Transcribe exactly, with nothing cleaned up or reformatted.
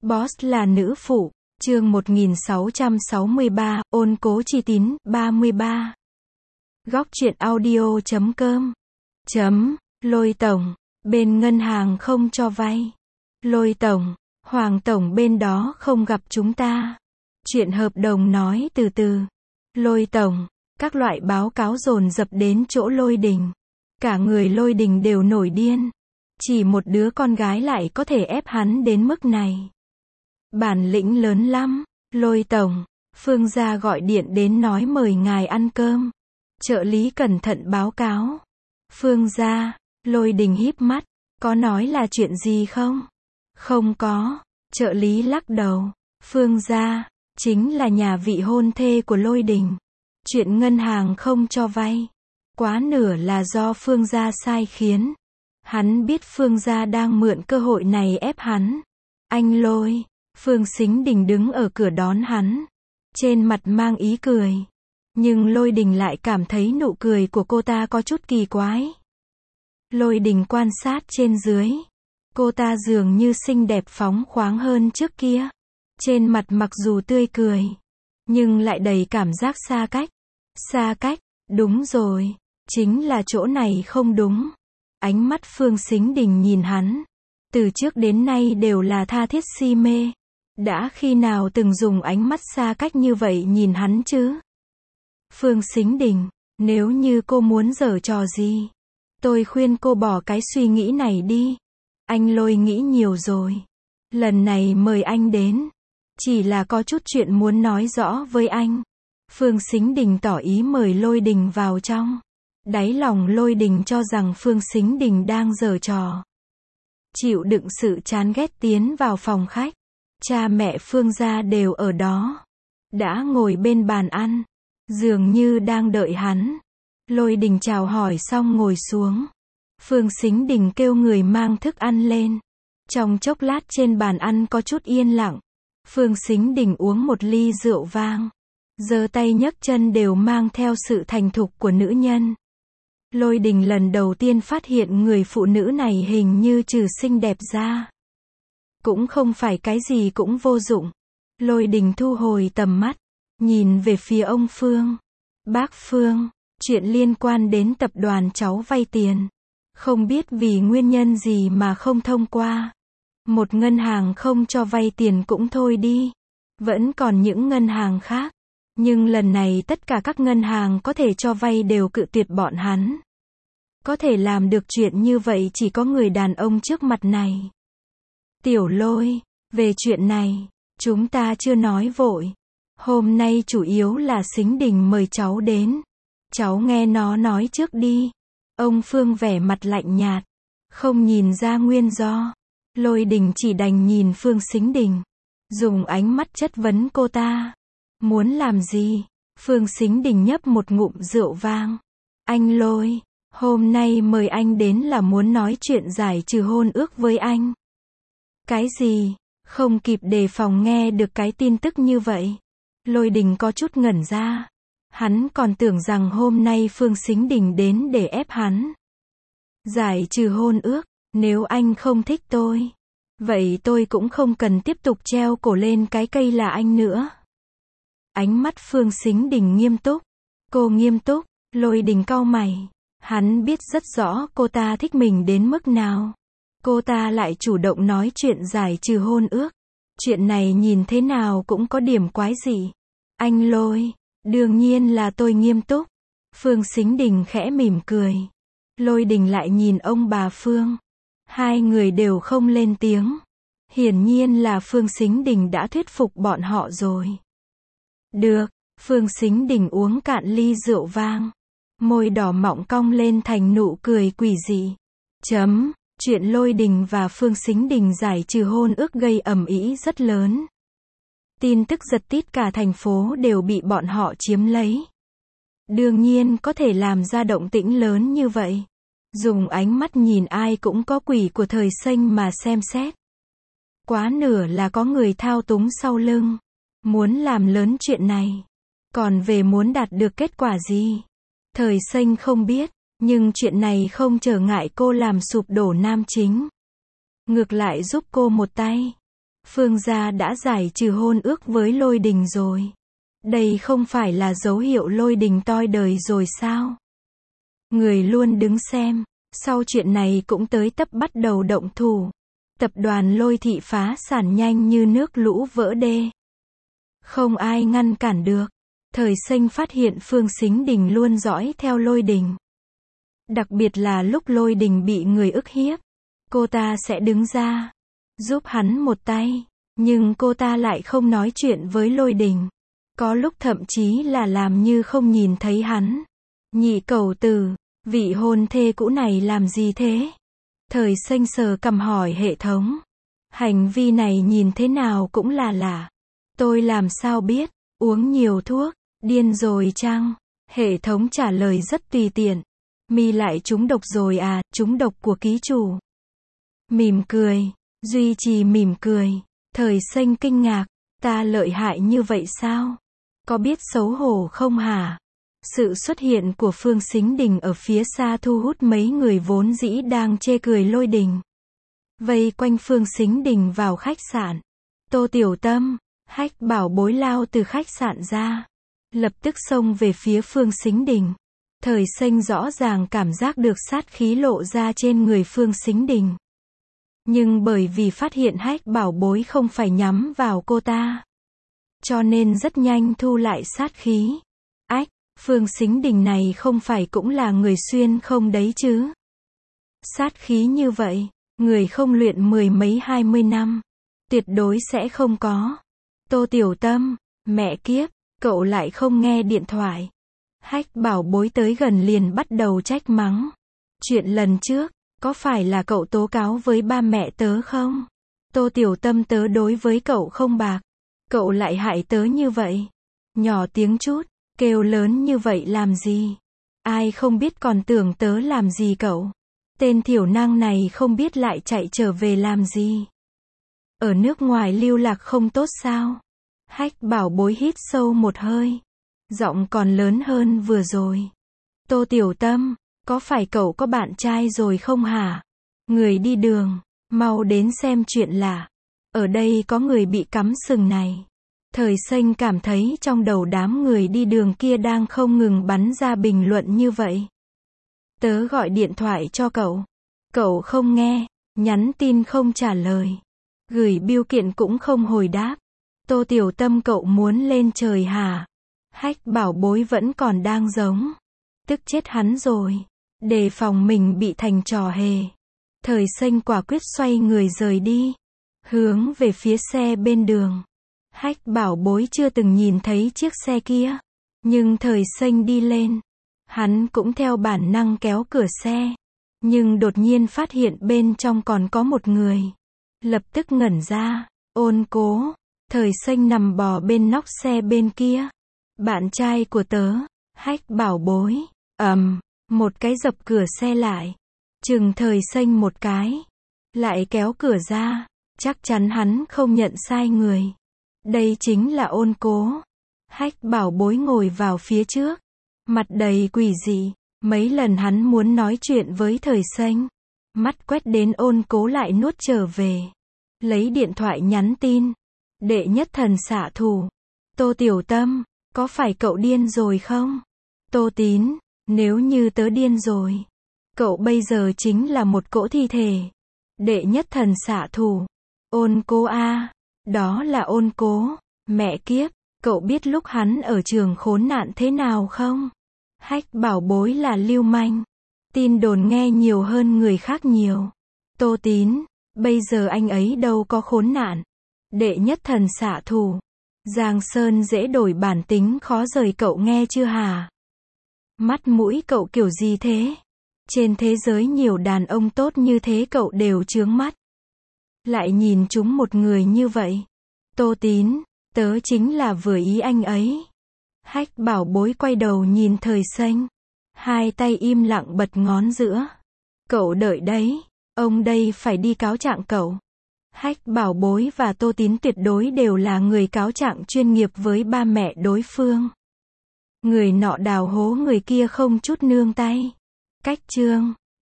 Boss là nữ phụ, chương một nghìn sáu trăm sáu mươi ba, ôn cố chi tín, ba mươi ba. Góc truyện audio chấm com. Chấm, Lôi tổng, bên ngân hàng không cho vay. Lôi tổng, Hoàng tổng bên đó không gặp chúng ta. Chuyện hợp đồng nói từ từ. Lôi tổng, các loại báo cáo dồn dập đến chỗ Lôi Đình. Cả người Lôi Đình đều nổi điên. Chỉ một đứa con gái lại có thể ép hắn đến mức này. Bản lĩnh lớn lắm. Lôi tổng, Phương gia gọi điện đến nói mời ngài ăn cơm. Trợ lý cẩn thận báo cáo. Phương gia, Lôi Đình híp mắt, có nói là chuyện gì không? Không có. Trợ lý lắc đầu. Phương gia, chính là nhà vị hôn thê của Lôi Đình. Chuyện ngân hàng không cho vay, quá nửa là do Phương gia sai khiến. Hắn biết Phương gia đang mượn cơ hội này ép hắn. Anh Lôi, Phương Sính Đình đứng ở cửa đón hắn. Trên mặt mang ý cười. Nhưng Lôi Đình lại cảm thấy nụ cười của cô ta có chút kỳ quái. Lôi Đình quan sát trên dưới. Cô ta dường như xinh đẹp phóng khoáng hơn trước kia. Trên mặt mặc dù tươi cười, nhưng lại đầy cảm giác xa cách. Xa cách, đúng rồi. Chính là chỗ này không đúng. Ánh mắt Phương Sính Đình nhìn hắn. Từ trước đến nay đều là tha thiết si mê. Đã khi nào từng dùng ánh mắt xa cách như vậy nhìn hắn chứ? Phương Sính Đình, nếu như cô muốn giở trò gì, tôi khuyên cô bỏ cái suy nghĩ này đi. Anh Lôi nghĩ nhiều rồi. Lần này mời anh đến, chỉ là có chút chuyện muốn nói rõ với anh. Phương Sính Đình tỏ ý mời Lôi Đình vào trong. Đáy lòng Lôi Đình cho rằng Phương Sính Đình đang giở trò. Chịu đựng sự chán ghét tiến vào phòng khách. Cha mẹ Phương gia đều ở đó. Đã ngồi bên bàn ăn. Dường như đang đợi hắn. Lôi Đình chào hỏi xong ngồi xuống. Phương Sính Đình kêu người mang thức ăn lên. Trong chốc lát trên bàn ăn có chút yên lặng. Phương Sính Đình uống một ly rượu vang. Giơ tay nhấc chân đều mang theo sự thành thục của nữ nhân. Lôi Đình lần đầu tiên phát hiện người phụ nữ này hình như trừ xinh đẹp ra, cũng không phải cái gì cũng vô dụng. Lôi Đình thu hồi tầm mắt, nhìn về phía ông Phương. Bác Phương, chuyện liên quan đến tập đoàn cháu vay tiền. Không biết vì nguyên nhân gì mà không thông qua. Một ngân hàng không cho vay tiền cũng thôi đi. Vẫn còn những ngân hàng khác. Nhưng lần này tất cả các ngân hàng có thể cho vay đều cự tuyệt bọn hắn. Có thể làm được chuyện như vậy chỉ có người đàn ông trước mặt này. Tiểu Lôi, về chuyện này, chúng ta chưa nói vội. Hôm nay chủ yếu là Sính Đình mời cháu đến. Cháu nghe nó nói trước đi. Ông Phương vẻ mặt lạnh nhạt, không nhìn ra nguyên do. Lôi Đình chỉ đành nhìn Phương Sính Đình, dùng ánh mắt chất vấn cô ta. Muốn làm gì? Phương Sính Đình nhấp một ngụm rượu vang. Anh Lôi, hôm nay mời anh đến là muốn nói chuyện giải trừ hôn ước với anh. Cái gì? Không kịp đề phòng nghe được cái tin tức như vậy. Lôi Đình có chút ngẩn ra. Hắn còn tưởng rằng hôm nay Phương Sính Đình đến để ép hắn. Giải trừ hôn ước, nếu anh không thích tôi, vậy tôi cũng không cần tiếp tục treo cổ lên cái cây là anh nữa. Ánh mắt Phương Sính Đình nghiêm túc. Cô nghiêm túc. Lôi Đình cau mày. Hắn biết rất rõ cô ta thích mình đến mức nào. Cô ta lại chủ động nói chuyện giải trừ hôn ước. Chuyện này nhìn thế nào cũng có điểm quái dị. Anh Lôi, đương nhiên là tôi nghiêm túc. Phương Sính Đình khẽ mỉm cười. Lôi Đình lại nhìn ông bà Phương. Hai người đều không lên tiếng. Hiển nhiên là Phương Sính Đình đã thuyết phục bọn họ rồi. Được, Phương Sính Đình uống cạn ly rượu vang. Môi đỏ mọng cong lên thành nụ cười quỷ dị. Chấm, chuyện Lôi Đình và Phương Sính Đình giải trừ hôn ước gây ầm ĩ rất lớn. Tin tức giật tít cả thành phố đều bị bọn họ chiếm lấy. Đương nhiên có thể làm ra động tĩnh lớn như vậy. Dùng ánh mắt nhìn ai cũng có quỷ của thời xanh mà xem xét. Quá nửa là có người thao túng sau lưng. Muốn làm lớn chuyện này. Còn về muốn đạt được kết quả gì? Thời xanh không biết. Nhưng chuyện này không trở ngại cô làm sụp đổ nam chính. Ngược lại giúp cô một tay. Phương gia đã giải trừ hôn ước với Lôi Đình rồi. Đây không phải là dấu hiệu Lôi Đình toi đời rồi sao? Người luôn đứng xem, sau chuyện này cũng tới tấp bắt đầu động thủ. Tập đoàn Lôi thị phá sản nhanh như nước lũ vỡ đê. Không ai ngăn cản được. Thời Xanh phát hiện Phương Sính Đình luôn dõi theo Lôi Đình. Đặc biệt là lúc Lôi Đình bị người ức hiếp, cô ta sẽ đứng ra, giúp hắn một tay. Nhưng cô ta lại không nói chuyện với Lôi Đình. Có lúc thậm chí là làm như không nhìn thấy hắn. Nhị cẩu tử, vị hôn thê cũ này làm gì thế? Thời Xanh sờ cằm hỏi hệ thống. Hành vi này nhìn thế nào cũng là lạ. Tôi làm sao biết, uống nhiều thuốc, điên rồi chăng? Hệ thống trả lời rất tùy tiện. Mi lại trúng độc rồi à, trúng độc của ký chủ. Mỉm cười, duy trì mỉm cười. Thời Xanh kinh ngạc, ta lợi hại như vậy sao? Có biết xấu hổ không hả? Sự xuất hiện của Phương Sính Đình ở phía xa thu hút mấy người vốn dĩ đang chê cười Lôi Đình. Vây quanh Phương Sính Đình vào khách sạn. Tô Tiểu Tâm, Hách Bảo Bối lao từ khách sạn ra. Lập tức xông về phía Phương Sính Đình. Thời Xanh rõ ràng cảm giác được sát khí lộ ra trên người Phương Sính Đình. Nhưng bởi vì phát hiện Hách Bảo Bối không phải nhắm vào cô ta, cho nên rất nhanh thu lại sát khí. Ách, Phương Sính Đình này không phải cũng là người xuyên không đấy chứ? Sát khí như vậy, người không luyện mười mấy hai mươi năm, tuyệt đối sẽ không có. Tô Tiểu Tâm, mẹ kiếp, cậu lại không nghe điện thoại. Hách Bảo Bối tới gần liền bắt đầu trách mắng. Chuyện lần trước, có phải là cậu tố cáo với ba mẹ tớ không? Tô Tiểu Tâm tớ đối với cậu không bạc. Cậu lại hại tớ như vậy. Nhỏ tiếng chút, kêu lớn như vậy làm gì? Ai không biết còn tưởng tớ làm gì cậu? Tên thiểu năng này không biết lại chạy trở về làm gì? Ở nước ngoài lưu lạc không tốt sao? Hách Bảo Bối hít sâu một hơi. Giọng còn lớn hơn vừa rồi. Tô Tiểu Tâm, có phải cậu có bạn trai rồi không hả? Người đi đường, mau đến xem chuyện lạ. Ở đây có người bị cắm sừng này. Thời Xanh cảm thấy trong đầu đám người đi đường kia đang không ngừng bắn ra bình luận như vậy. Tớ gọi điện thoại cho cậu. Cậu không nghe, nhắn tin không trả lời. Gửi bưu kiện cũng không hồi đáp. Tô Tiểu Tâm cậu muốn lên trời hả? Hách Bảo Bối vẫn còn đang giống. Tức chết hắn rồi. Đề phòng mình bị thành trò hề. Thời Xanh quả quyết xoay người rời đi. Hướng về phía xe bên đường. Hách Bảo Bối chưa từng nhìn thấy chiếc xe kia. Nhưng Thời Xanh đi lên. Hắn cũng theo bản năng kéo cửa xe. Nhưng đột nhiên phát hiện bên trong còn có một người. Lập tức ngẩn ra. Ôn Cố. Thời Xanh nằm bò bên nóc xe bên kia. Bạn trai của tớ. Hách Bảo Bối. Ầm. Um, một cái dập cửa xe lại. Chừng Thời Xanh một cái. Lại kéo cửa ra. Chắc chắn hắn không nhận sai người. Đây chính là Ôn Cố. Hách Bảo Bối ngồi vào phía trước. Mặt đầy quỷ dị. Mấy lần hắn muốn nói chuyện với Thời Xanh. Mắt quét đến Ôn Cố lại nuốt trở về. Lấy điện thoại nhắn tin. Đệ nhất thần xạ thủ. Tô Tiểu Tâm, có phải cậu điên rồi không? Tô Tín, nếu như tớ điên rồi. Cậu bây giờ chính là một cỗ thi thể. Đệ nhất thần xạ thủ. Ôn Cố a, đó là Ôn Cố. Mẹ kiếp, cậu biết lúc hắn ở trường khốn nạn thế nào không? Hách Bảo Bối là lưu manh. Tin đồn nghe nhiều hơn người khác nhiều. Tô Tín, bây giờ anh ấy đâu có khốn nạn. Đệ nhất thần xạ thủ. Giang Sơn dễ đổi bản tính khó rời cậu nghe chưa hả? Mắt mũi cậu kiểu gì thế? Trên thế giới nhiều đàn ông tốt như thế cậu đều chướng mắt. Lại nhìn chúng một người như vậy. Tô Tín, tớ chính là vừa ý anh ấy. Hách Bảo Bối quay đầu nhìn Thời Xanh. Hai tay im lặng bật ngón giữa. Cậu đợi đấy. Ông đây phải đi cáo trạng cậu. Hách Bảo Bối và Tô Tín tuyệt đối đều là người cáo trạng chuyên nghiệp với ba mẹ đối phương. Người nọ đào hố người kia không chút nương tay. Cách chương